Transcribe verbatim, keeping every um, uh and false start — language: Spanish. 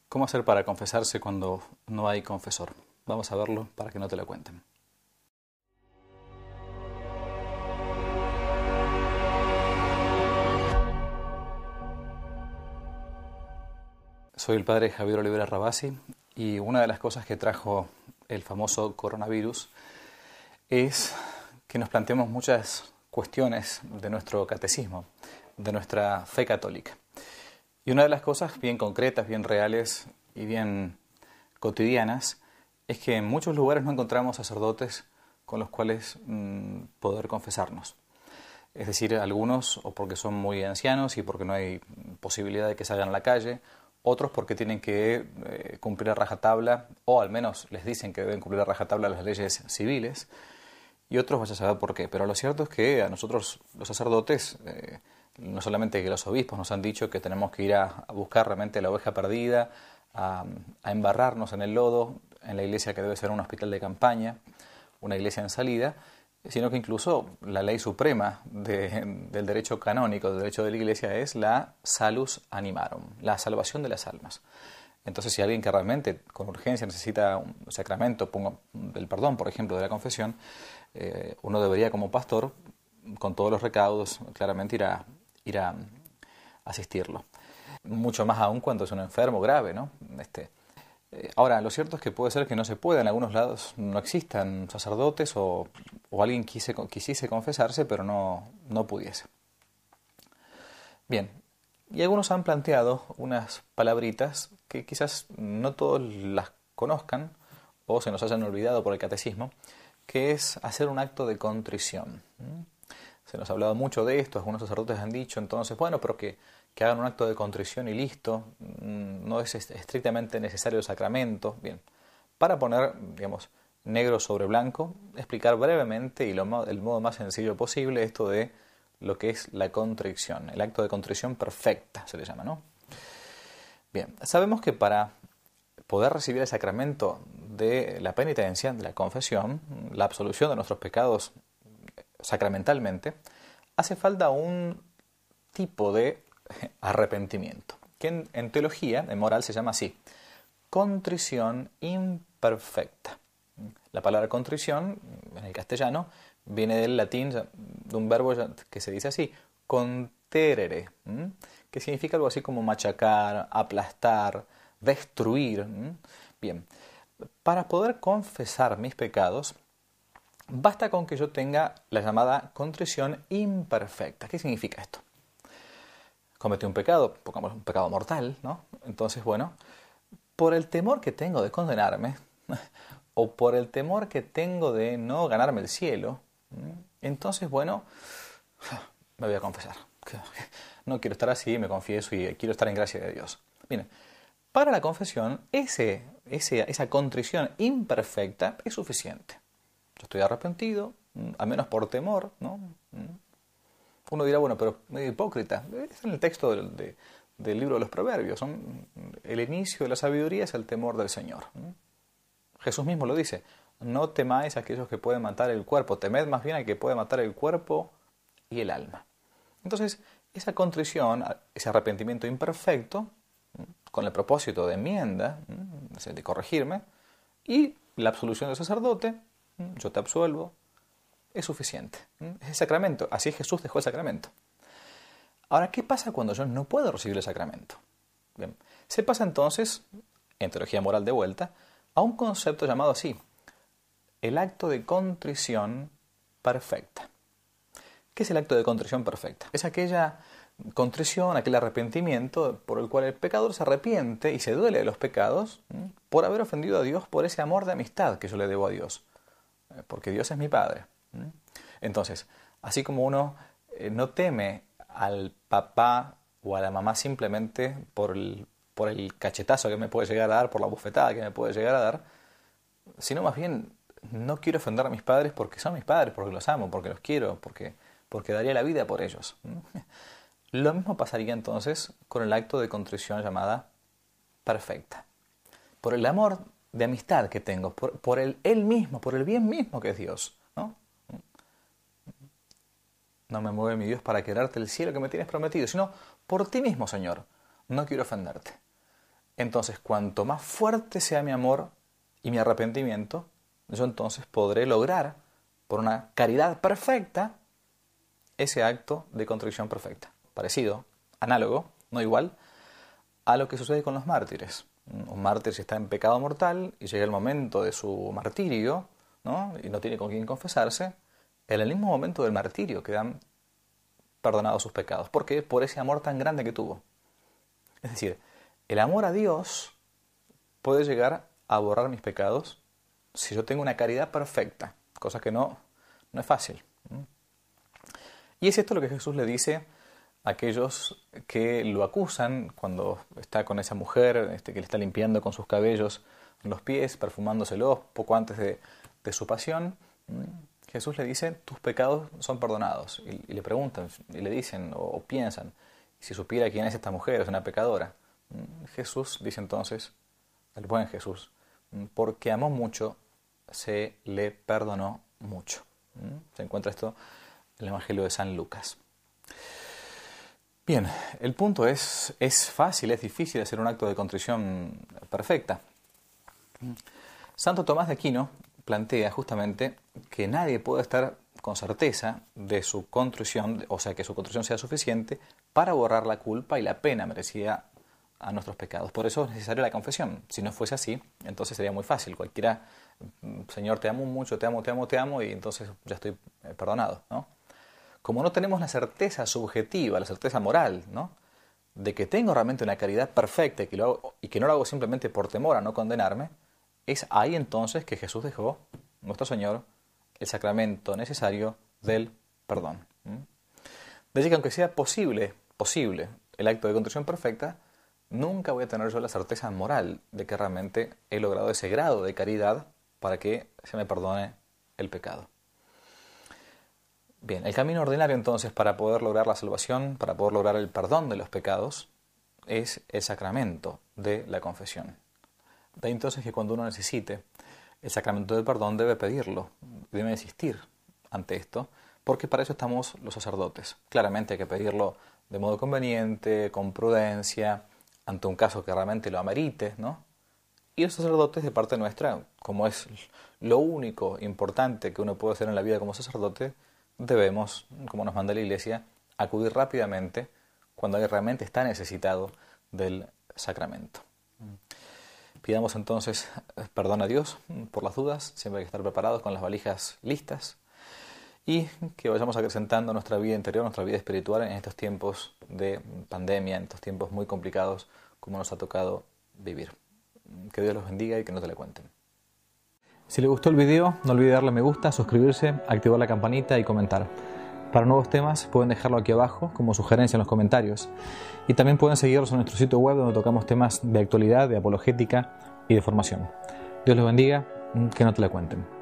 ¿Cómo hacer para confesarse cuando no hay confesor? Vamos a verlo para que no te lo cuenten. Soy el padre Javier Olivera Rabasi y una de las cosas que trajo el famoso coronavirus es que nos planteemos muchas cuestiones de nuestro catecismo, de nuestra fe católica. Y una de las cosas bien concretas, bien reales y bien cotidianas es que en muchos lugares no encontramos sacerdotes con los cuales mmm, poder confesarnos. Es decir, algunos o porque son muy ancianos y porque no hay posibilidad de que salgan a la calle, otros porque tienen que eh, cumplir a rajatabla, o al menos les dicen que deben cumplir a rajatabla las leyes civiles, y otros vaya a saber por qué. Pero lo cierto es que a nosotros los sacerdotes, eh, no solamente que los obispos nos han dicho que tenemos que ir a, a buscar realmente la oveja perdida, a, a embarrarnos en el lodo, en la iglesia que debe ser un hospital de campaña, una iglesia en salida, sino que incluso la ley suprema de, del derecho canónico, del derecho de la iglesia, es la salus animarum, la salvación de las almas. Entonces, si alguien que realmente con urgencia necesita un sacramento, pongo el perdón, por ejemplo, de la confesión, eh, uno debería como pastor, con todos los recaudos, claramente ir a, ir a asistirlo. Mucho más aún cuando es un enfermo grave, ¿no? Este, eh, ahora, lo cierto es que puede ser que no se pueda, en algunos lados no existan sacerdotes o, o alguien quise, quisiese confesarse, pero no, no pudiese. Bien, y algunos han planteado unas palabritas que quizás no todos las conozcan o se nos hayan olvidado por el catecismo, que es hacer un acto de contrición. Se nos ha hablado mucho de esto, algunos sacerdotes han dicho entonces, bueno, pero que, que hagan un acto de contrición y listo, no es estrictamente necesario el sacramento. Bien, para poner, digamos, negro sobre blanco, explicar brevemente y lo, el modo más sencillo posible esto de lo que es la contrición, el acto de contrición perfecta se le llama, ¿no? Bien, sabemos que para poder recibir el sacramento de la penitencia, de la confesión, la absolución de nuestros pecados sacramentalmente, hace falta un tipo de arrepentimiento, que en, en teología, en moral, se llama así: contrición imperfecta. La palabra contrición, en el castellano, viene del latín, de un verbo que se dice así, conterere, que significa algo así como machacar, aplastar, destruir. Bien, para poder confesar mis pecados, basta con que yo tenga la llamada contrición imperfecta. ¿Qué significa esto? Cometí un pecado, pongamos un pecado mortal, ¿no? Entonces, bueno, por el temor que tengo de condenarme, o por el temor que tengo de no ganarme el cielo, entonces, bueno, me voy a confesar. No quiero estar así, me confieso y quiero estar en gracia de Dios. Bien, para la confesión, ese, ese, esa contrición imperfecta es suficiente. Yo estoy arrepentido, al menos por temor, ¿no? Uno dirá, bueno, pero medio hipócrita. Es en el texto del, de, del libro de los Proverbios. Son, el inicio de la sabiduría es el temor del Señor. Jesús mismo lo dice: no temáis a aquellos que pueden matar el cuerpo, temed más bien al que puede matar el cuerpo y el alma. Entonces, esa contrición, ese arrepentimiento imperfecto, con el propósito de enmienda, de corregirme, y la absolución del sacerdote, yo te absuelvo, es suficiente. Es el sacramento. Así Jesús dejó el sacramento. Ahora, ¿qué pasa cuando yo no puedo recibir el sacramento? Bien, se pasa entonces, en teología moral de vuelta, a un concepto llamado así: el acto de contrición perfecta. ¿Qué es el acto de contrición perfecta? Es aquella contrición, aquel arrepentimiento por el cual el pecador se arrepiente y se duele de los pecados ¿sí? por haber ofendido a Dios, por ese amor de amistad que yo le debo a Dios, porque Dios es mi Padre. ¿sí? Entonces, así como uno eh, no teme al papá o a la mamá simplemente por el, por el cachetazo que me puede llegar a dar, por la bufetada que me puede llegar a dar, sino más bien no quiero ofender a mis padres porque son mis padres, porque los amo, porque los quiero, porque, porque daría la vida por ellos. Lo mismo pasaría entonces con el acto de contrición llamada perfecta. Por el amor de amistad que tengo, por, por el Él mismo, por el bien mismo que es Dios. ¿no? No me mueve mi Dios para quererte el cielo que me tienes prometido, sino por ti mismo, Señor. No quiero ofenderte. Entonces, cuanto más fuerte sea mi amor y mi arrepentimiento, yo entonces podré lograr, por una caridad perfecta, ese acto de contrición perfecta. Parecido, análogo, no igual, a lo que sucede con los mártires. Un mártir, si está en pecado mortal y llega el momento de su martirio, ¿no?, y no tiene con quién confesarse, en el mismo momento del martirio quedan perdonados sus pecados. ¿Por qué? Por ese amor tan grande que tuvo. Es decir, el amor a Dios puede llegar a borrar mis pecados si yo tengo una caridad perfecta, cosa que no, no es fácil. Y es esto lo que Jesús le dice a aquellos que lo acusan cuando está con esa mujer este, que le está limpiando con sus cabellos los pies, perfumándoselos poco antes de, de su pasión. Jesús le dice, tus pecados son perdonados. Y, y le preguntan, y le dicen, o, o piensan, si supiera quién es esta mujer, es una pecadora. Jesús dice entonces, el buen Jesús, porque amó mucho, se le perdonó mucho. Se encuentra esto en el Evangelio de San Lucas. Bien, el punto es, es fácil, es difícil hacer un acto de contrición perfecta. Santo Tomás de Aquino plantea justamente que nadie puede estar con certeza de su contrición, o sea, que su contrición sea suficiente para borrar la culpa y la pena merecida a nuestros pecados. Por eso es necesaria la confesión. Si no fuese así, entonces sería muy fácil. Cualquiera, Señor, te amo mucho, te amo, te amo, te amo, y entonces ya estoy perdonado, ¿no? Como no tenemos la certeza subjetiva, la certeza moral, ¿no?, de que tengo realmente una caridad perfecta y que, lo hago, y que no lo hago simplemente por temor a no condenarme, es ahí entonces que Jesús dejó, nuestro Señor, el sacramento necesario del perdón. De allí que aunque sea posible, posible el acto de contrición perfecta, nunca voy a tener yo la certeza moral de que realmente he logrado ese grado de caridad para que se me perdone el pecado. Bien, el camino ordinario entonces para poder lograr la salvación, para poder lograr el perdón de los pecados, es el sacramento de la confesión. De ahí entonces que cuando uno necesite el sacramento del perdón debe pedirlo, debe insistir ante esto, porque para eso estamos los sacerdotes. Claramente hay que pedirlo de modo conveniente, con prudencia, ante un caso que realmente lo amerite, ¿no? Y los sacerdotes, de parte nuestra, como es lo único importante que uno puede hacer en la vida como sacerdote, debemos, como nos manda la Iglesia, acudir rápidamente cuando alguien realmente está necesitado del sacramento. Pidamos entonces perdón a Dios por las dudas, siempre hay que estar preparados con las valijas listas, y que vayamos acrecentando nuestra vida interior, nuestra vida espiritual en estos tiempos de pandemia, en estos tiempos muy complicados como nos ha tocado vivir. Que Dios los bendiga y que no te le cuenten. Si les gustó el video, no olvide darle me gusta, suscribirse, activar la campanita y comentar. Para nuevos temas pueden dejarlo aquí abajo como sugerencia en los comentarios. Y también pueden seguirnos en nuestro sitio web donde tocamos temas de actualidad, de apologética y de formación. Dios los bendiga, que no te le cuenten.